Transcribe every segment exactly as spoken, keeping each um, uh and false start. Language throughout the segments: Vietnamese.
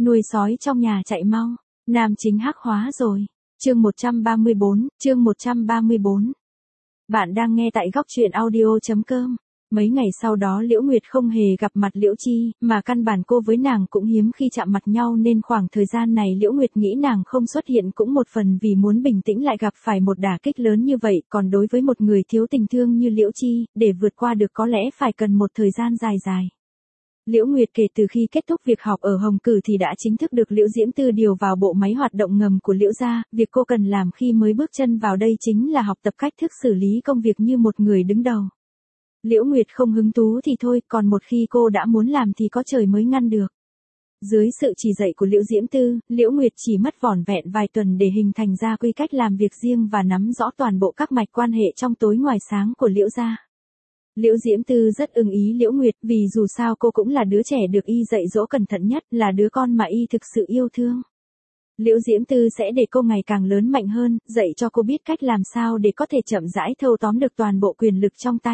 Nuôi sói trong nhà chạy mau, nam chính hắc hóa rồi. Chương một trăm ba mươi bốn, chương một trăm ba mươi bốn. Bạn đang nghe tại góc truyện audio chấm com. Mấy ngày sau đó Liễu Nguyệt không hề gặp mặt Liễu Chi, mà căn bản cô với nàng cũng hiếm khi chạm mặt nhau, nên khoảng thời gian này Liễu Nguyệt nghĩ nàng không xuất hiện cũng một phần vì muốn bình tĩnh lại gặp phải một đả kích lớn như vậy, còn đối với một người thiếu tình thương như Liễu Chi, để vượt qua được có lẽ phải cần một thời gian dài dài. Liễu Nguyệt kể từ khi kết thúc việc học ở Hồng Cử thì đã chính thức được Liễu Diễm Tư điều vào bộ máy hoạt động ngầm của Liễu gia, việc cô cần làm khi mới bước chân vào đây chính là học tập cách thức xử lý công việc như một người đứng đầu. Liễu Nguyệt không hứng thú thì thôi, còn một khi cô đã muốn làm thì có trời mới ngăn được. Dưới sự chỉ dạy của Liễu Diễm Tư, Liễu Nguyệt chỉ mất vỏn vẹn vài tuần để hình thành ra quy cách làm việc riêng và nắm rõ toàn bộ các mạch quan hệ trong tối ngoài sáng của Liễu gia. Liễu Diễm Tư rất ưng ý Liễu Nguyệt vì dù sao cô cũng là đứa trẻ được y dạy dỗ cẩn thận nhất, là đứa con mà y thực sự yêu thương. Liễu Diễm Tư sẽ để cô ngày càng lớn mạnh hơn, dạy cho cô biết cách làm sao để có thể chậm rãi thâu tóm được toàn bộ quyền lực trong tay.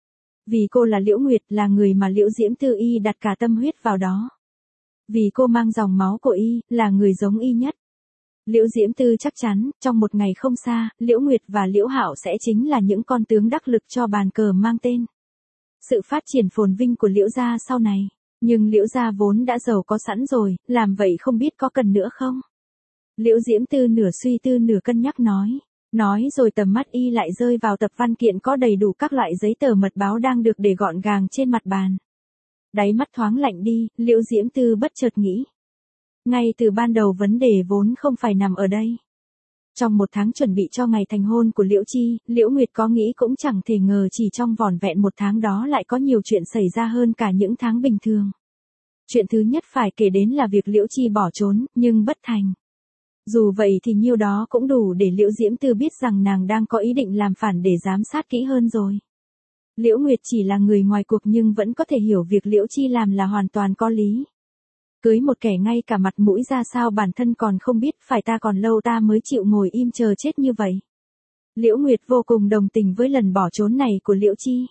Vì cô là Liễu Nguyệt, là người mà Liễu Diễm Tư y đặt cả tâm huyết vào đó. Vì cô mang dòng máu của y, là người giống y nhất. Liễu Diễm Tư chắc chắn, trong một ngày không xa, Liễu Nguyệt và Liễu Hạo sẽ chính là những con tướng đắc lực cho bàn cờ mang tên sự phát triển phồn vinh của Liễu gia sau này. Nhưng Liễu gia vốn đã giàu có sẵn rồi, làm vậy không biết có cần nữa không? Liễu Diễm Tư nửa suy tư nửa cân nhắc nói. Nói rồi tầm mắt y lại rơi vào tập văn kiện có đầy đủ các loại giấy tờ mật báo đang được để gọn gàng trên mặt bàn. Đáy mắt thoáng lạnh đi, Liễu Diễm Tư bất chợt nghĩ. Ngay từ ban đầu vấn đề vốn không phải nằm ở đây. Trong một tháng chuẩn bị cho ngày thành hôn của Liễu Chi, Liễu Nguyệt có nghĩ cũng chẳng thể ngờ chỉ trong vỏn vẹn một tháng đó lại có nhiều chuyện xảy ra hơn cả những tháng bình thường. Chuyện thứ nhất phải kể đến là việc Liễu Chi bỏ trốn, nhưng bất thành. Dù vậy thì nhiêu đó cũng đủ để Liễu Diễm Tư biết rằng nàng đang có ý định làm phản để giám sát kỹ hơn rồi. Liễu Nguyệt chỉ là người ngoài cuộc nhưng vẫn có thể hiểu việc Liễu Chi làm là hoàn toàn có lý. Cưới một kẻ ngay cả mặt mũi ra sao bản thân còn không biết, phải ta còn lâu ta mới chịu ngồi im chờ chết như vậy. Liễu Nguyệt vô cùng đồng tình với lần bỏ trốn này của Liễu Chi.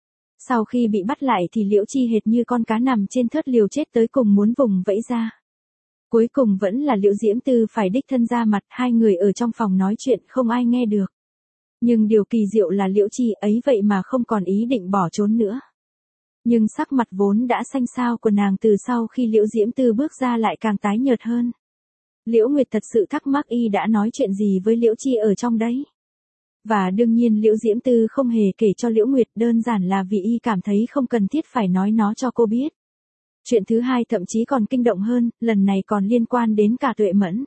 Sau khi bị bắt lại thì Liễu Chi hệt như con cá nằm trên thớt liều chết tới cùng muốn vùng vẫy ra. Cuối cùng vẫn là Liễu Diễm Tư phải đích thân ra mặt, hai người ở trong phòng nói chuyện không ai nghe được. Nhưng điều kỳ diệu là Liễu Chi ấy vậy mà không còn ý định bỏ trốn nữa. Nhưng sắc mặt vốn đã xanh xao của nàng từ sau khi Liễu Diễm Tư bước ra lại càng tái nhợt hơn. Liễu Nguyệt thật sự thắc mắc y đã nói chuyện gì với Liễu Chi ở trong đấy. Và đương nhiên Liễu Diễm Tư không hề kể cho Liễu Nguyệt, đơn giản là vì y cảm thấy không cần thiết phải nói nó cho cô biết. Chuyện thứ hai thậm chí còn kinh động hơn, lần này còn liên quan đến cả Tuệ Mẫn.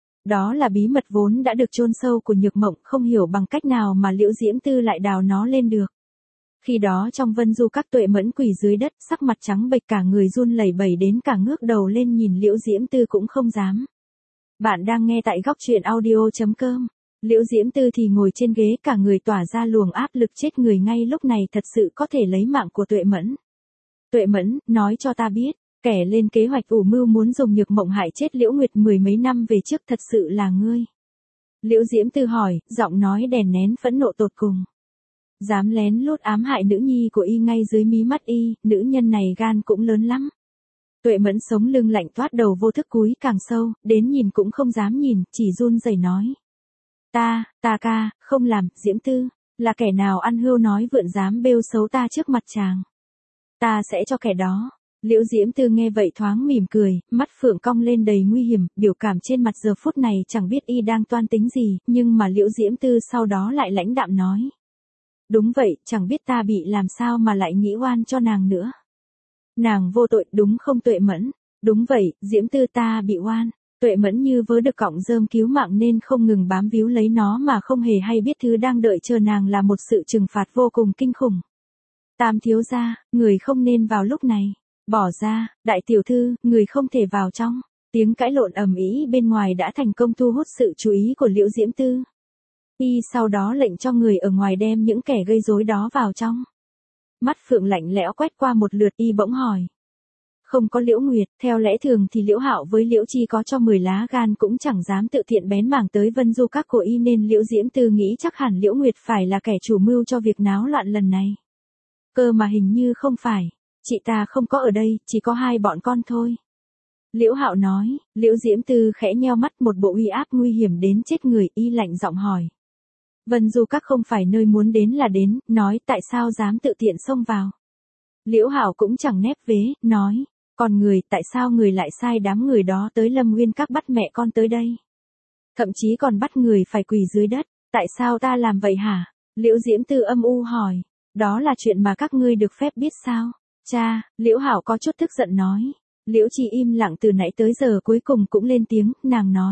Đó là bí mật vốn đã được chôn sâu của Nhược Mộng, không hiểu bằng cách nào mà Liễu Diễm Tư lại đào nó lên được. Khi đó trong vân du các Tuệ Mẫn quỳ dưới đất, sắc mặt trắng bệch cả người run lẩy bẩy đến cả ngước đầu lên nhìn Liễu Diễm Tư cũng không dám. Bạn đang nghe tại góc truyện audio chấm com. Liễu Diễm Tư thì ngồi trên ghế cả người tỏa ra luồng áp lực chết người, ngay lúc này thật sự có thể lấy mạng của Tuệ Mẫn. Tuệ Mẫn, nói cho ta biết, kẻ lên kế hoạch ủ mưu muốn dùng Nhược Mộng hại chết Liễu Nguyệt mười mấy năm về trước thật sự là ngươi. Liễu Diễm Tư hỏi, giọng nói đè nén phẫn nộ tột cùng. Dám lén lút ám hại nữ nhi của y ngay dưới mí mắt y, nữ nhân này gan cũng lớn lắm. Tuệ Mẫn sống lưng lạnh toát đầu vô thức cúi càng sâu, đến nhìn cũng không dám nhìn, chỉ run rẩy nói. Ta, ta ca, không làm, Diễm Tư, là kẻ nào ăn hưu nói vượn dám bêu xấu ta trước mặt chàng. Ta sẽ cho kẻ đó. Liễu Diễm Tư nghe vậy thoáng mỉm cười, mắt phượng cong lên đầy nguy hiểm, biểu cảm trên mặt giờ phút này chẳng biết y đang toan tính gì, nhưng mà Liễu Diễm Tư sau đó lại lãnh đạm nói. Đúng vậy, chẳng biết ta bị làm sao mà lại nghĩ oan cho nàng nữa. Nàng vô tội, đúng không Tuệ Mẫn? Đúng vậy, Diễm Tư, ta bị oan. Tuệ Mẫn như vớ được cọng rơm cứu mạng nên không ngừng bám víu lấy nó mà không hề hay biết thứ đang đợi chờ nàng là một sự trừng phạt vô cùng kinh khủng. Tam thiếu gia, người không nên vào lúc này. Bỏ ra, đại tiểu thư, người không thể vào trong. Tiếng cãi lộn ầm ĩ bên ngoài đã thành công thu hút sự chú ý của Liễu Diễm Tư. Y sau đó lệnh cho người ở ngoài đem những kẻ gây rối đó vào trong. Mắt phượng lạnh lẽo quét qua một lượt, y bỗng hỏi. Không có Liễu Nguyệt, theo lẽ thường thì Liễu Hạo với Liễu Chi có cho mười lá gan cũng chẳng dám tự thiện bén mảng tới vân du các của y, nên Liễu Diễm Tư nghĩ chắc hẳn Liễu Nguyệt phải là kẻ chủ mưu cho việc náo loạn lần này. Cơ mà hình như không phải, chị ta không có ở đây, chỉ có hai bọn con thôi. Liễu Hạo nói, Liễu Diễm Tư khẽ nheo mắt, một bộ uy áp nguy hiểm đến chết người, y lạnh giọng hỏi. Vân Du Các không phải nơi muốn đến là đến, nói tại sao dám tự tiện xông vào. Liễu Hạo cũng chẳng nép vế, nói, còn người, tại sao người lại sai đám người đó tới Lâm Nguyên Các bắt mẹ con tới đây? Thậm chí còn bắt người phải quỳ dưới đất, tại sao ta làm vậy hả? Liễu Diễm Tư âm u hỏi, đó là chuyện mà các ngươi được phép biết sao? Cha, Liễu Hạo có chút tức giận nói. Liễu Chi im lặng từ nãy tới giờ cuối cùng cũng lên tiếng, nàng nói.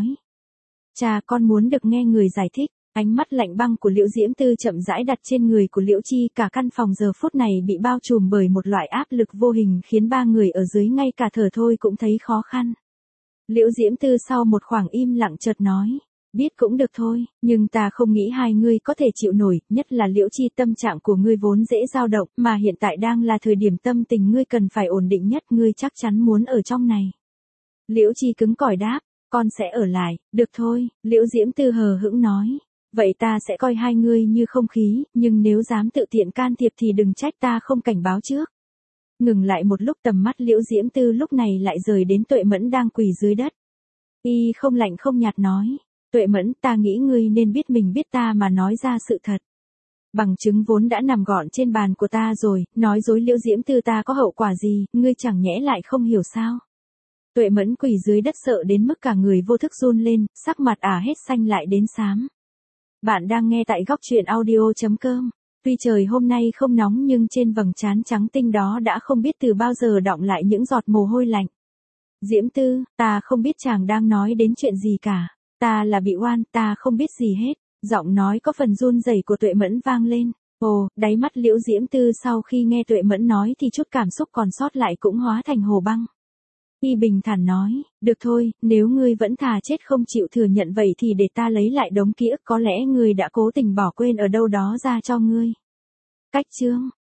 Cha, con muốn được nghe người giải thích. Ánh mắt lạnh băng của Liễu Diễm Tư chậm rãi đặt trên người của Liễu Chi, cả căn phòng giờ phút này bị bao trùm bởi một loại áp lực vô hình khiến ba người ở dưới ngay cả thở thôi cũng thấy khó khăn. Liễu Diễm Tư sau một khoảng im lặng chợt nói, biết cũng được thôi, nhưng ta không nghĩ hai ngươi có thể chịu nổi, nhất là Liễu Chi, tâm trạng của ngươi vốn dễ dao động, mà hiện tại đang là thời điểm tâm tình ngươi cần phải ổn định nhất, ngươi chắc chắn muốn ở trong này. Liễu Chi cứng cỏi đáp, con sẽ ở lại, được thôi, Liễu Diễm Tư hờ hững nói. Vậy ta sẽ coi hai ngươi như không khí, nhưng nếu dám tự tiện can thiệp thì đừng trách ta không cảnh báo trước. Ngừng lại một lúc, tầm mắt Liễu Diễm Tư lúc này lại rời đến Tuệ Mẫn đang quỳ dưới đất. Y không lạnh không nhạt nói, Tuệ Mẫn, ta nghĩ ngươi nên biết mình biết ta mà nói ra sự thật. Bằng chứng vốn đã nằm gọn trên bàn của ta rồi, nói dối Liễu Diễm Tư ta có hậu quả gì, ngươi chẳng nhẽ lại không hiểu sao. Tuệ Mẫn quỳ dưới đất sợ đến mức cả người vô thức run lên, sắc mặt ả hết xanh lại đến xám. Bạn đang nghe tại góc truyện audio chấm com. Tuy trời hôm nay không nóng nhưng trên vầng trán trắng tinh đó đã không biết từ bao giờ đọng lại những giọt mồ hôi lạnh. Diễm Tư, ta không biết chàng đang nói đến chuyện gì cả. Ta là bị oan, ta không biết gì hết. Giọng nói có phần run rẩy của Tuệ Mẫn vang lên. Ồ, đáy mắt Liễu Diễm Tư sau khi nghe Tuệ Mẫn nói thì chút cảm xúc còn sót lại cũng hóa thành hồ băng. Y bình thản nói, được thôi, nếu ngươi vẫn thà chết không chịu thừa nhận vậy thì để ta lấy lại đống ký ức có lẽ ngươi đã cố tình bỏ quên ở đâu đó ra cho ngươi. Cách chương.